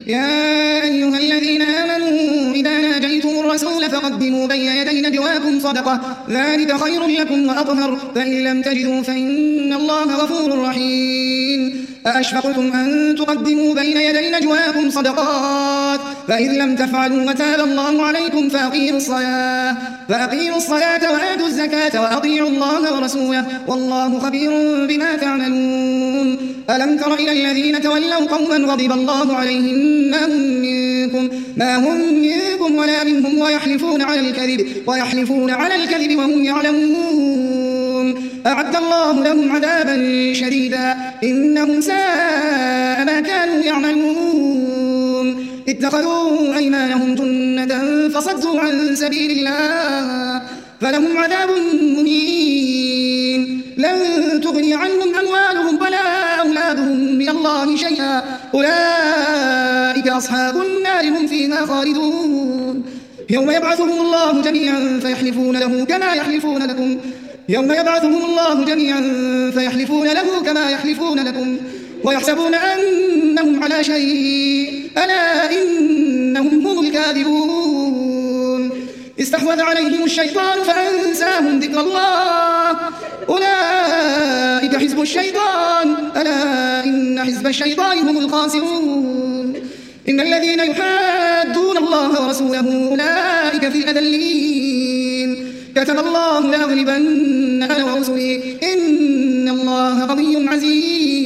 يا أيها الذين آمنوا إذا ناجيتم الرسول فقدموا بين يدي نجواكم صدقة ذلك خير لكم وأطهر فإن لم تجدوا فإن الله غفور رحيم أأشفقتم أن تقدموا بين يدي نجواكم صدقات فإذ لم تفعلوا وتاب الله عليكم فأقيموا الصلاة وآتوا الزكاة وأطيعوا الله ورسوله والله خبير بما تعملون ألم تر إلى الذين تولوا قوما غضب الله عليهم ما هم منكم ولا منهم ويحلفون على الكذب وهم يعلمون أعد الله لهم عذابا شديدا إنهم ساء ما كانوا يعملون اتخذوا أيمانهم جنة فصدوا عن سبيل الله فلهم عذاب مهين لن تغني عنهم أموالهم ولا أولادهم من الله شيئا أولئك أصحاب النار هم فيها خالدون يوم يبعثهم الله جميعا فيحلفون له كما يحلفون لكم ويحسبون أنهم على شيء ألا إنهم هم الكاذبون استحوذ عليهم الشيطان فأنساهم ذكر الله أولئك حزب الشيطان ألا إن حزب الشيطان هم الخاسرون إن الذين يحادون الله ورسوله أولئك في الأذلين كتب الله لأغلبن أنا ورسلي إن الله قوي عزيز